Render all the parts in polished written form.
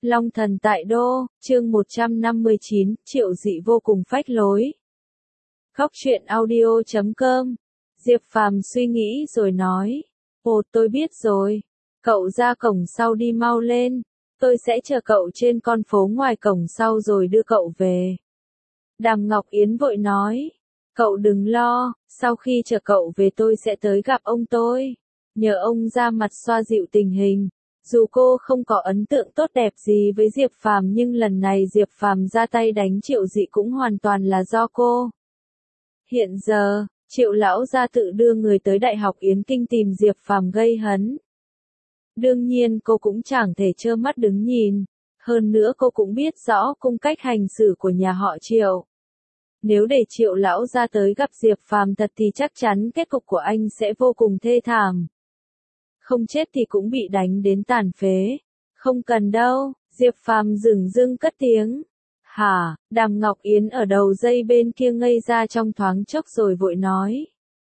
Long thần tại đô, chương 159, Triệu Dị vô cùng phách lối. Khóc chuyện audio.com. Diệp Phàm suy nghĩ rồi nói. Ồ, tôi biết rồi. Cậu ra cổng sau đi mau lên. Tôi sẽ chờ cậu trên con phố ngoài cổng sau rồi đưa cậu về. Đàm Ngọc Yến vội nói. Cậu đừng lo, sau khi chờ cậu về tôi sẽ tới gặp ông tôi. Nhờ ông ra mặt xoa dịu tình hình. Dù cô không có ấn tượng tốt đẹp gì với Diệp Phàm nhưng lần này Diệp Phàm ra tay đánh Triệu Dị cũng hoàn toàn là do cô. Hiện giờ, Triệu lão gia tự đưa người tới Đại học Yến Kinh tìm Diệp Phàm gây hấn. Đương nhiên cô cũng chẳng thể trơ mắt đứng nhìn. Hơn nữa cô cũng biết rõ cung cách hành xử của nhà họ Triệu. Nếu để Triệu lão gia tới gặp Diệp Phàm thật thì chắc chắn kết cục của anh sẽ vô cùng thê thảm. Không chết thì cũng bị đánh đến tàn phế. Không cần đâu, Diệp Phàm dửng dưng cất tiếng. Hả, Đàm Ngọc Yến ở đầu dây bên kia ngây ra trong thoáng chốc rồi vội nói.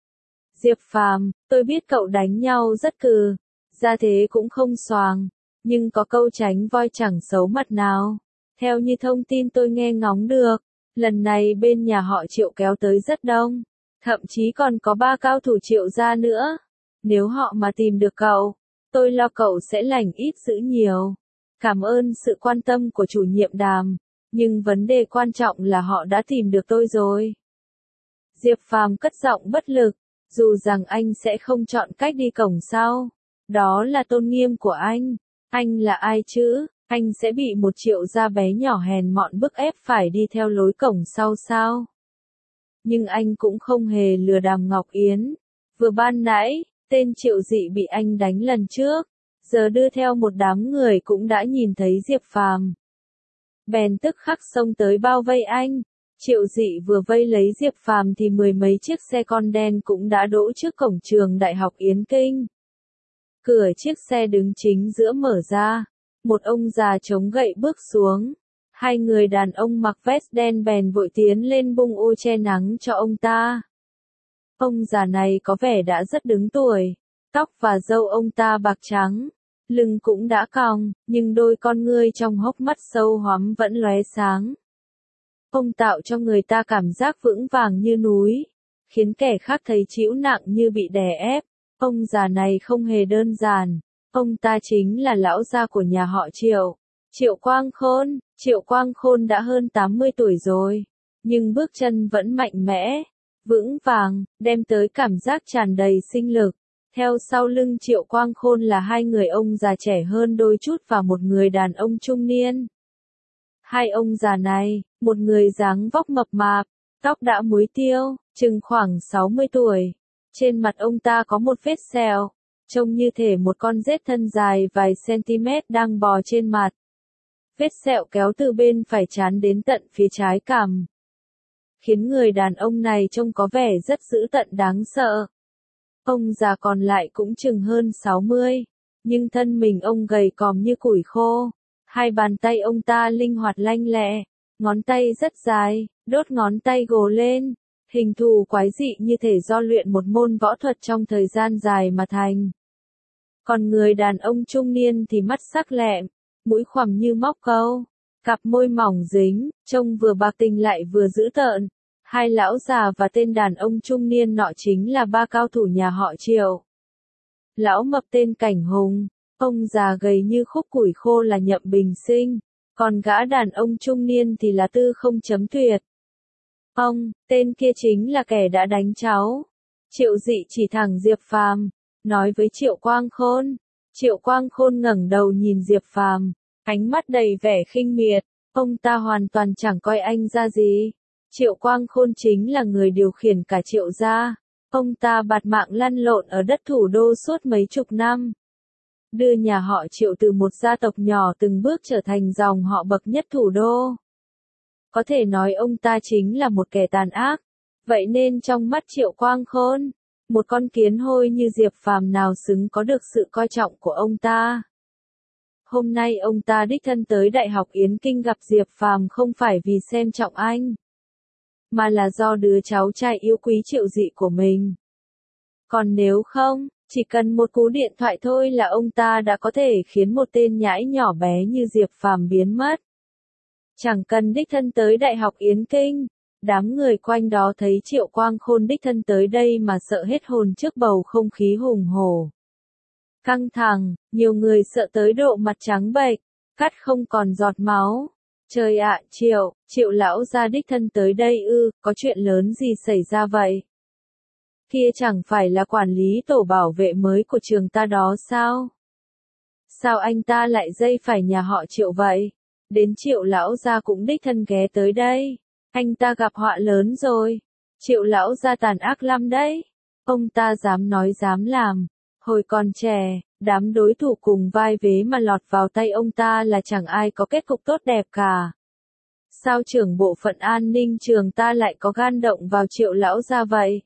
Diệp Phàm, tôi biết cậu đánh nhau rất cừ, ra thế cũng không xoàng, nhưng có câu tránh voi chẳng xấu mặt nào. Theo như thông tin tôi nghe ngóng được, lần này bên nhà họ Triệu kéo tới rất đông, thậm chí còn có 3 cao thủ Triệu gia nữa. Nếu họ mà tìm được cậu, tôi lo cậu sẽ lành ít dữ nhiều. Cảm ơn sự quan tâm của chủ nhiệm Đàm, nhưng vấn đề quan trọng là họ đã tìm được tôi rồi. Diệp Phàm cất giọng bất lực, dù rằng anh sẽ không chọn cách đi cổng sau. Đó là tôn nghiêm của anh là ai chứ, anh sẽ bị một Triệu gia bé nhỏ hèn mọn bức ép phải đi theo lối cổng sau sao? Nhưng anh cũng không hề lừa Đàm Ngọc Yến. Vừa ban nãy, tên Triệu Dị bị anh đánh lần trước, giờ đưa theo một đám người cũng đã nhìn thấy Diệp Phàm. Bèn tức khắc xông tới bao vây anh. Triệu Dị vừa vây lấy Diệp Phàm thì 10 mấy chiếc xe con đen cũng đã đỗ trước cổng trường Đại học Yến Kinh. Cửa chiếc xe đứng chính giữa mở ra, một ông già chống gậy bước xuống. Hai người đàn ông mặc vest đen bèn vội tiến lên bung ô che nắng cho ông ta. Ông già này có vẻ đã rất đứng tuổi, tóc và râu ông ta bạc trắng, lưng cũng đã cong, nhưng đôi con ngươi trong hốc mắt sâu hoắm vẫn lóe sáng. Ông tạo cho người ta cảm giác vững vàng như núi, khiến kẻ khác thấy chịu nặng như bị đè ép. Ông già này không hề đơn giản, ông ta chính là lão gia của nhà họ Triệu, Triệu Quang Khôn. Triệu Quang Khôn đã hơn 80 tuổi rồi, nhưng bước chân vẫn mạnh mẽ, vững vàng, đem tới cảm giác tràn đầy sinh lực. Theo sau lưng Triệu Quang Khôn là hai người ông già trẻ hơn đôi chút và một người đàn ông trung niên. Hai ông già này, một người dáng vóc mập mạp, tóc đã muối tiêu, chừng khoảng 60 tuổi. Trên mặt ông ta có một vết sẹo, trông như thể một con rết thân dài vài cm đang bò trên mặt. Vết sẹo kéo từ bên phải trán đến tận phía trái cằm, khiến người đàn ông này trông có vẻ rất dữ tợn đáng sợ. Ông già còn lại cũng chừng hơn 60, nhưng thân mình ông gầy còm như củi khô. Hai bàn tay ông ta linh hoạt lanh lẹ, ngón tay rất dài, đốt ngón tay gồ lên, hình thù quái dị như thể do luyện một môn võ thuật trong thời gian dài mà thành. Còn người đàn ông trung niên thì mắt sắc lẹm, mũi khoằm như móc câu, cặp môi mỏng dính, trông vừa bạc tình lại vừa dữ tợn. Hai lão già và tên đàn ông trung niên nọ chính là 3 cao thủ nhà họ Triệu. Lão mập tên Cảnh Hùng, ông già gầy như khúc củi khô là Nhậm Bình Sinh, còn gã đàn ông trung niên thì là Tư Không Chấm Tuyệt. Tên kia chính là kẻ đã đánh cháu. Triệu Dị chỉ thẳng Diệp Phàm, nói với Triệu Quang Khôn. Triệu Quang Khôn ngẩng đầu nhìn Diệp Phàm, ánh mắt đầy vẻ khinh miệt, ông ta hoàn toàn chẳng coi anh ra gì. Triệu Quang Khôn chính là người điều khiển cả Triệu gia, ông ta bạt mạng lăn lộn ở đất thủ đô suốt mấy chục năm. Đưa nhà họ Triệu từ một gia tộc nhỏ từng bước trở thành dòng họ bậc nhất thủ đô. Có thể nói ông ta chính là một kẻ tàn ác, vậy nên trong mắt Triệu Quang Khôn, một con kiến hôi như Diệp Phàm nào xứng có được sự coi trọng của ông ta. Hôm nay ông ta đích thân tới Đại học Yến Kinh gặp Diệp Phàm không phải vì xem trọng anh, mà là do đứa cháu trai yêu quý Triệu Dị của mình. Còn nếu không, Chỉ cần một cú điện thoại thôi là ông ta đã có thể khiến một tên nhãi nhỏ bé như Diệp Phàm biến mất. Chẳng cần đích thân tới Đại học Yến Kinh, đám người quanh đó thấy Triệu Quang Khôn đích thân tới đây mà sợ hết hồn trước bầu không khí hùng hổ. Căng thẳng, nhiều người sợ tới độ mặt trắng bệch, cắt không còn giọt máu. Trời ạ, Triệu lão gia đích thân tới đây ư, có chuyện lớn gì xảy ra vậy? Kia chẳng phải là quản lý tổ bảo vệ mới của trường ta đó sao? Sao anh ta lại dây phải nhà họ Triệu vậy? Đến Triệu lão gia cũng đích thân ghé tới đây. Anh ta gặp họa lớn rồi. Triệu lão gia tàn ác lắm đấy. Ông ta dám nói dám làm. Hồi còn trẻ, đám đối thủ cùng vai vế mà lọt vào tay ông ta là chẳng ai có kết cục tốt đẹp cả. Sao trưởng bộ phận an ninh trường ta lại có gan động vào Triệu lão gia vậy?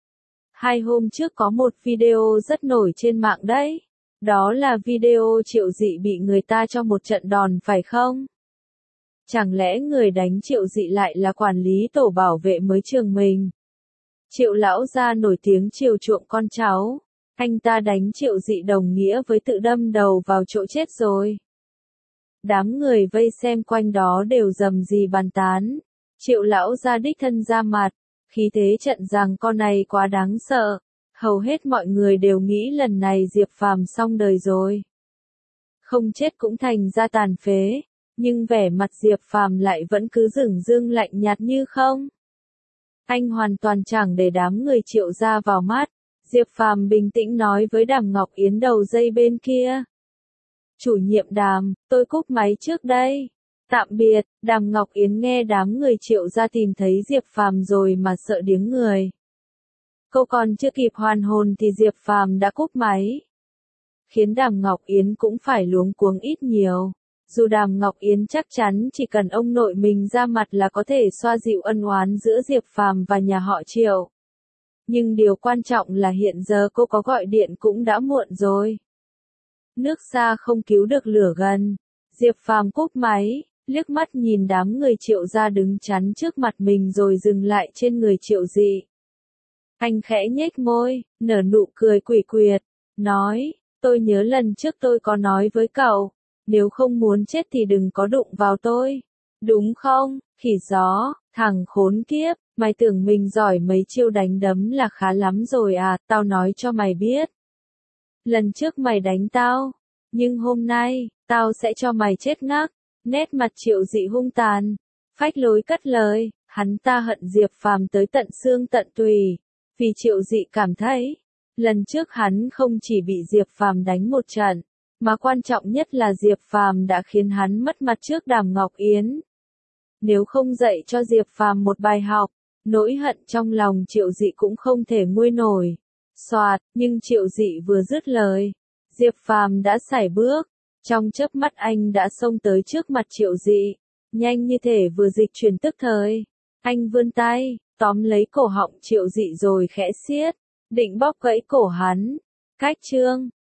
2 hôm trước có một video rất nổi trên mạng đấy. Đó là video Triệu Dị bị người ta cho một trận đòn phải không? Chẳng lẽ người đánh Triệu Dị lại là quản lý tổ bảo vệ mới trường mình? Triệu lão gia nổi tiếng chiều chuộng con cháu. Anh ta đánh Triệu Dị đồng nghĩa với tự đâm đầu vào chỗ chết rồi. Đám người vây xem quanh đó đều rầm rì bàn tán. Triệu lão gia đích thân ra mặt, khí thế trận rằng con này quá đáng sợ. Hầu hết mọi người đều nghĩ lần này Diệp Phàm xong đời rồi. Không chết cũng thành ra tàn phế, nhưng vẻ mặt Diệp Phàm lại vẫn cứ dửng dưng lạnh nhạt như không. Anh hoàn toàn chẳng để đám người Triệu gia vào mắt. Diệp Phàm bình tĩnh nói với Đàm Ngọc Yến đầu dây bên kia. Chủ nhiệm Đàm, tôi cúp máy trước đây. Tạm biệt. Đàm Ngọc Yến nghe đám người Triệu gia tìm thấy Diệp Phàm rồi mà sợ điếng người. Cô còn chưa kịp hoàn hồn thì Diệp Phàm đã cúp máy. Khiến Đàm Ngọc Yến cũng phải luống cuống ít nhiều. Dù Đàm Ngọc Yến chắc chắn chỉ cần ông nội mình ra mặt là có thể xoa dịu ân oán giữa Diệp Phàm và nhà họ Triệu. Nhưng điều quan trọng là hiện giờ cô có gọi điện cũng đã muộn rồi. Nước xa không cứu được lửa gần. Diệp Phàm cúp máy, liếc mắt nhìn đám người Triệu gia đứng chắn trước mặt mình rồi dừng lại trên người Triệu Dị. Anh khẽ nhếch môi, nở nụ cười quỷ quyệt, nói, tôi nhớ lần trước tôi có nói với cậu, nếu không muốn chết thì đừng có đụng vào tôi. Đúng không, khỉ gió, thằng khốn kiếp, mày tưởng mình giỏi mấy chiêu đánh đấm là khá lắm rồi à, tao nói cho mày biết. Lần trước mày đánh tao, nhưng hôm nay, tao sẽ cho mày chết ngắc. Nét mặt Triệu Dị hung tàn, phách lối cất lời, hắn ta hận Diệp Phàm tới tận xương tận tùy, vì Triệu Dị cảm thấy, lần trước hắn không chỉ bị Diệp Phàm đánh một trận, mà quan trọng nhất là Diệp Phàm đã khiến hắn mất mặt trước Đàm Ngọc Yến. Nếu không dạy cho Diệp Phàm một bài học, nỗi hận trong lòng Triệu Dị cũng không thể nguôi nổi. Soạt, nhưng Triệu Dị vừa dứt lời, Diệp Phàm đã sải bước, trong chớp mắt anh đã xông tới trước mặt Triệu Dị, nhanh như thể vừa dịch chuyển tức thời. Anh vươn tay, tóm lấy cổ họng Triệu Dị rồi khẽ siết, định bóp gãy cổ hắn. Cách chương